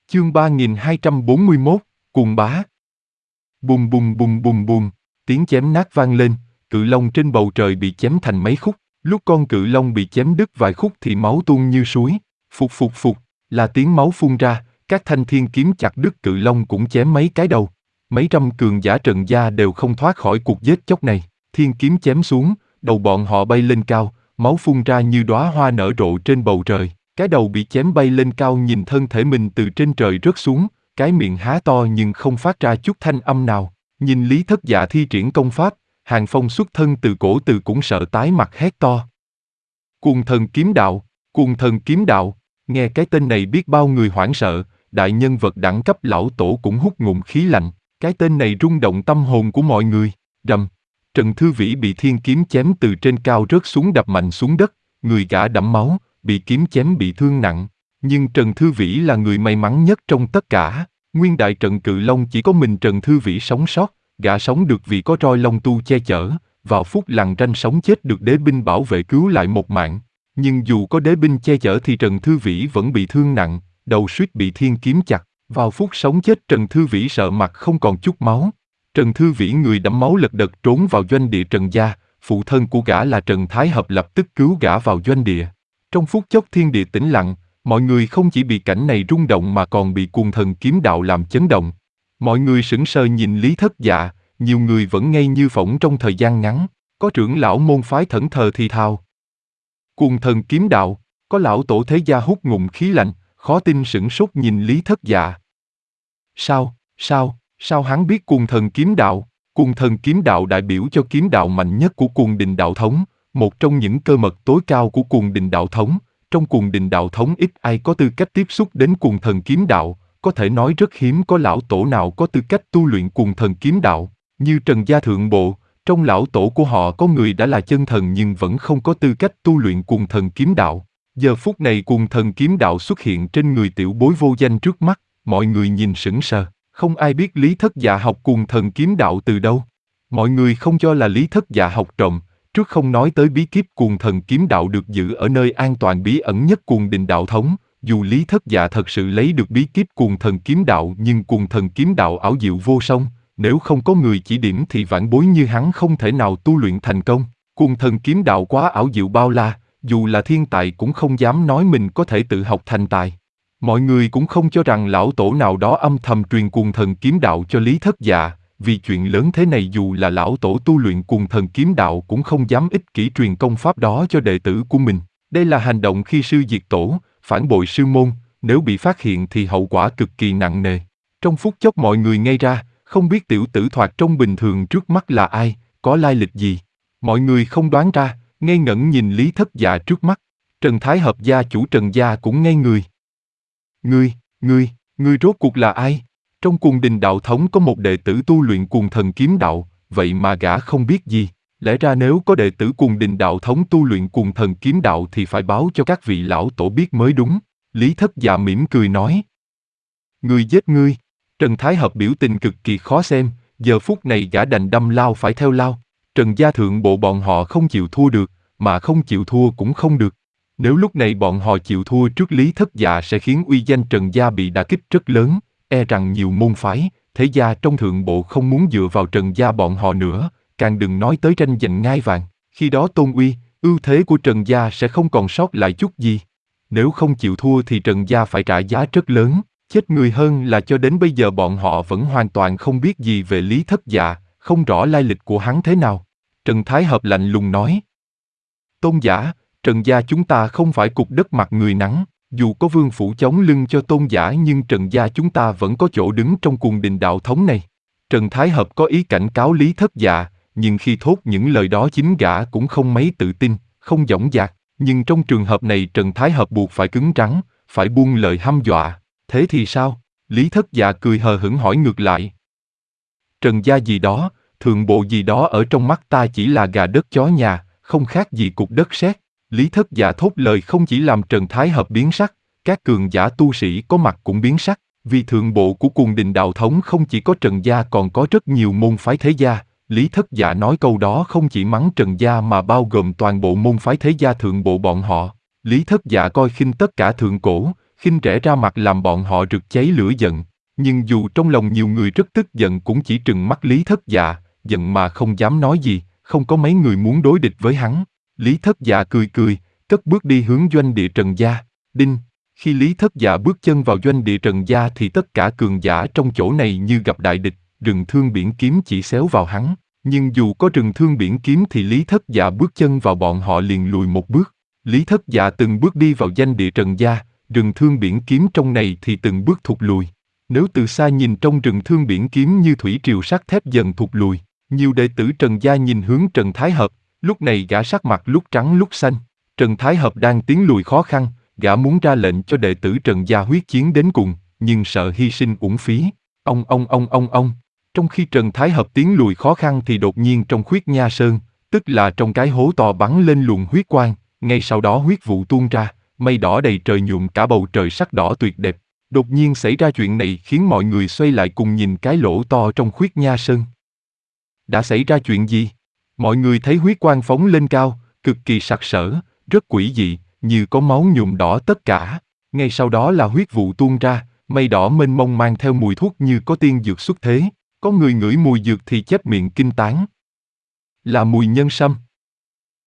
Chương 3241, Cuồng bá. Bùm bùm bùm bùm bùm, tiếng chém nát vang lên, cự long trên bầu trời bị chém thành mấy khúc. Lúc con cự long bị chém đứt vài khúc thì máu tuôn như suối. Phục phục phục, là tiếng máu phun ra, các thanh thiên kiếm chặt đứt cự long cũng chém mấy cái đầu. Mấy trăm cường giả Trần gia đều không thoát khỏi cuộc giết chóc này. Thiên kiếm chém xuống, đầu bọn họ bay lên cao, máu phun ra như đóa hoa nở rộ trên bầu trời. Cái đầu bị chém bay lên cao nhìn thân thể mình từ trên trời rớt xuống, cái miệng há to nhưng không phát ra chút thanh âm nào. Nhìn Lý Thất Dạ thi triển công pháp, Hàng Phong xuất thân từ cổ từ cũng sợ tái mặt hét to. Cuồng thần kiếm đạo, cuồng thần kiếm đạo, nghe cái tên này biết bao người hoảng sợ, đại nhân vật đẳng cấp lão tổ cũng hút ngụm khí lạnh, cái tên này rung động tâm hồn của mọi người. Rầm, Trần Thư Vĩ bị thiên kiếm chém từ trên cao rớt xuống đập mạnh xuống đất, người gã đẫm máu, bị kiếm chém bị thương nặng. Nhưng Trần Thư Vĩ là người may mắn nhất trong tất cả. Nguyên đại trận cự long chỉ có mình Trần Thư Vĩ sống sót, gã sống được vì có roi long tu che chở, vào phút lằn ranh sống chết được đế binh bảo vệ cứu lại một mạng. Nhưng dù có đế binh che chở thì Trần Thư Vĩ vẫn bị thương nặng, đầu suýt bị thiên kiếm chặt. Vào phút sống chết Trần Thư Vĩ sợ mặt không còn chút máu. Trần Thư Vĩ người đẫm máu lật đật trốn vào doanh địa Trần gia, phụ thân của gã là Trần Thái Hợp lập tức cứu gã vào doanh địa. Trong phút chốc thiên địa tĩnh lặng, mọi người không chỉ bị cảnh này rung động mà còn bị cuồng thần kiếm đạo làm chấn động. Mọi người sững sờ nhìn Lý Thất Dạ, nhiều người vẫn ngây như phỗng trong thời gian ngắn, có trưởng lão môn phái thẫn thờ thì thào. Cuồng thần kiếm đạo, có lão tổ thế gia hút ngụm khí lạnh, khó tin sửng sốt nhìn Lý Thất Dạ. Sao hắn biết cuồng thần kiếm đạo? Cuồng thần kiếm đạo đại biểu cho kiếm đạo mạnh nhất của cuồng đình đạo thống, một trong những cơ mật tối cao của cuồng đình đạo thống. Trong cuồng đình đạo thống ít ai có tư cách tiếp xúc đến cuồng thần kiếm đạo, có thể nói rất hiếm có lão tổ nào có tư cách tu luyện cuồng thần kiếm đạo. Như Trần gia thượng bộ, trong lão tổ của họ có người đã là chân thần nhưng vẫn không có tư cách tu luyện cuồng thần kiếm đạo. Giờ phút này cuồng thần kiếm đạo xuất hiện trên người tiểu bối vô danh trước mắt, mọi người nhìn sững sờ, không ai biết Lý Thất Dạ học cuồng thần kiếm đạo từ đâu. Mọi người không cho là Lý Thất Dạ học trộm, trước không nói tới bí kíp cuồng thần kiếm đạo được giữ ở nơi an toàn bí ẩn nhất cuồng đình đạo thống, dù Lý Thất Dạ thật sự lấy được bí kíp cuồng thần kiếm đạo nhưng cuồng thần kiếm đạo ảo diệu vô song, nếu không có người chỉ điểm thì vãn bối như hắn không thể nào tu luyện thành công. Cuồng thần kiếm đạo quá ảo diệu bao la, dù là thiên tài cũng không dám nói mình có thể tự học thành tài. Mọi người cũng không cho rằng lão tổ nào đó âm thầm truyền cuồng thần kiếm đạo cho Lý Thất Dạ, vì chuyện lớn thế này dù là lão tổ tu luyện cuồng thần kiếm đạo cũng không dám ích kỷ truyền công pháp đó cho đệ tử của mình. Đây là hành động khi sư diệt tổ, phản bội sư môn, nếu bị phát hiện thì hậu quả cực kỳ nặng nề. Trong phút chốc mọi người ngây ra, không biết tiểu tử thoạt trông bình thường trước mắt là ai, có lai lịch gì. Mọi người không đoán ra, ngây ngẩn nhìn Lý Thất Dạ trước mắt. Trần Thái Hợp gia chủ Trần gia cũng ngây người. Ngươi rốt cuộc là ai? Trong cuồng đình đạo thống có một đệ tử tu luyện cuồng thần kiếm đạo, vậy mà gã không biết gì. Lẽ ra nếu có đệ tử cuồng đình đạo thống tu luyện cuồng thần kiếm đạo thì phải báo cho các vị lão tổ biết mới đúng. Lý Thất Dạ mỉm cười nói. Ngươi giết ngươi. Trần Thái Hợp biểu tình cực kỳ khó xem, giờ phút này gã đành đâm lao phải theo lao. Trần gia thượng bộ bọn họ không chịu thua được, mà không chịu thua cũng không được. Nếu lúc này bọn họ chịu thua trước Lý Thất Dạ sẽ khiến uy danh Trần gia bị đả kích rất lớn, e rằng nhiều môn phái, thế gia trong thượng bộ không muốn dựa vào Trần gia bọn họ nữa, càng đừng nói tới tranh giành ngai vàng. Khi đó tôn uy, ưu thế của Trần gia sẽ không còn sót lại chút gì. Nếu không chịu thua thì Trần gia phải trả giá rất lớn, chết người hơn là cho đến bây giờ bọn họ vẫn hoàn toàn không biết gì về Lý Thất Dạ, không rõ lai lịch của hắn thế nào. Trần Thái Hợp lạnh lùng nói. Tôn giả, Trần gia chúng ta không phải cục đất mặt người nắng, dù có vương phủ chống lưng cho tôn giả nhưng Trần gia chúng ta vẫn có chỗ đứng trong cuồng đình đạo thống này. Trần Thái Hợp có ý cảnh cáo Lý Thất Dạ, nhưng khi thốt những lời đó chính gã cũng không mấy tự tin, không dõng dạc, nhưng trong trường hợp này Trần Thái Hợp buộc phải cứng rắn, phải buông lời hăm dọa. Thế thì sao? Lý Thất Dạ cười hờ hững hỏi ngược lại. Trần gia gì đó, thượng bộ gì đó ở trong mắt ta chỉ là gà đất chó nhà, không khác gì cục đất sét. Lý Thất Dạ thốt lời không chỉ làm Trần Thái Hợp biến sắc, các cường giả tu sĩ có mặt cũng biến sắc, vì thượng bộ của cuồng đình đạo thống không chỉ có Trần gia còn có rất nhiều môn phái thế gia. Lý Thất Dạ nói câu đó không chỉ mắng Trần gia mà bao gồm toàn bộ môn phái thế gia thượng bộ bọn họ. Lý Thất Dạ coi khinh tất cả thượng cổ, khinh rẻ ra mặt làm bọn họ rực cháy lửa giận. Nhưng dù trong lòng nhiều người rất tức giận cũng chỉ trừng mắt Lý Thất Dạ, giận mà không dám nói gì, không có mấy người muốn đối địch với hắn. Lý Thất Dạ cười cười, cất bước đi hướng doanh địa Trần Gia. Đinh! Khi Lý Thất Dạ bước chân vào doanh địa Trần Gia thì tất cả cường giả trong chỗ này như gặp đại địch, rừng thương biển kiếm chỉ xéo vào hắn. Nhưng dù có rừng thương biển kiếm thì Lý Thất Dạ bước chân vào bọn họ liền lùi một bước. Lý Thất Dạ từng bước đi vào doanh địa Trần Gia, rừng thương biển kiếm trong này thì từng bước thụt lùi. Nếu từ xa nhìn trong rừng thương biển kiếm như thủy triều sắt thép dần thụt lùi, nhiều đệ tử Trần Gia nhìn hướng Trần Thái Hợp, lúc này gã sắc mặt lúc trắng lúc xanh. Trần Thái Hợp đang tiến lùi khó khăn, gã muốn ra lệnh cho đệ tử Trần Gia huyết chiến đến cùng, nhưng sợ hy sinh uổng phí. Ông. Trong khi Trần Thái Hợp tiến lùi khó khăn thì đột nhiên trong Khuyết Nha Sơn, tức là trong cái hố to bắn lên luồng huyết quang, ngay sau đó huyết vụ tuôn ra, mây đỏ đầy trời nhuộm cả bầu trời sắc đỏ tuyệt đẹp. Đột nhiên xảy ra chuyện này khiến mọi người xoay lại cùng nhìn cái lỗ to trong Khuyết Nha Sơn. Đã xảy ra chuyện gì? Mọi người thấy huyết quang phóng lên cao, cực kỳ sặc sỡ, rất quỷ dị, như có máu nhuộm đỏ tất cả. Ngay sau đó là huyết vụ tuôn ra, mây đỏ mênh mông mang theo mùi thuốc như có tiên dược xuất thế. Có người ngửi mùi dược thì chép miệng kinh tán. Là mùi nhân sâm.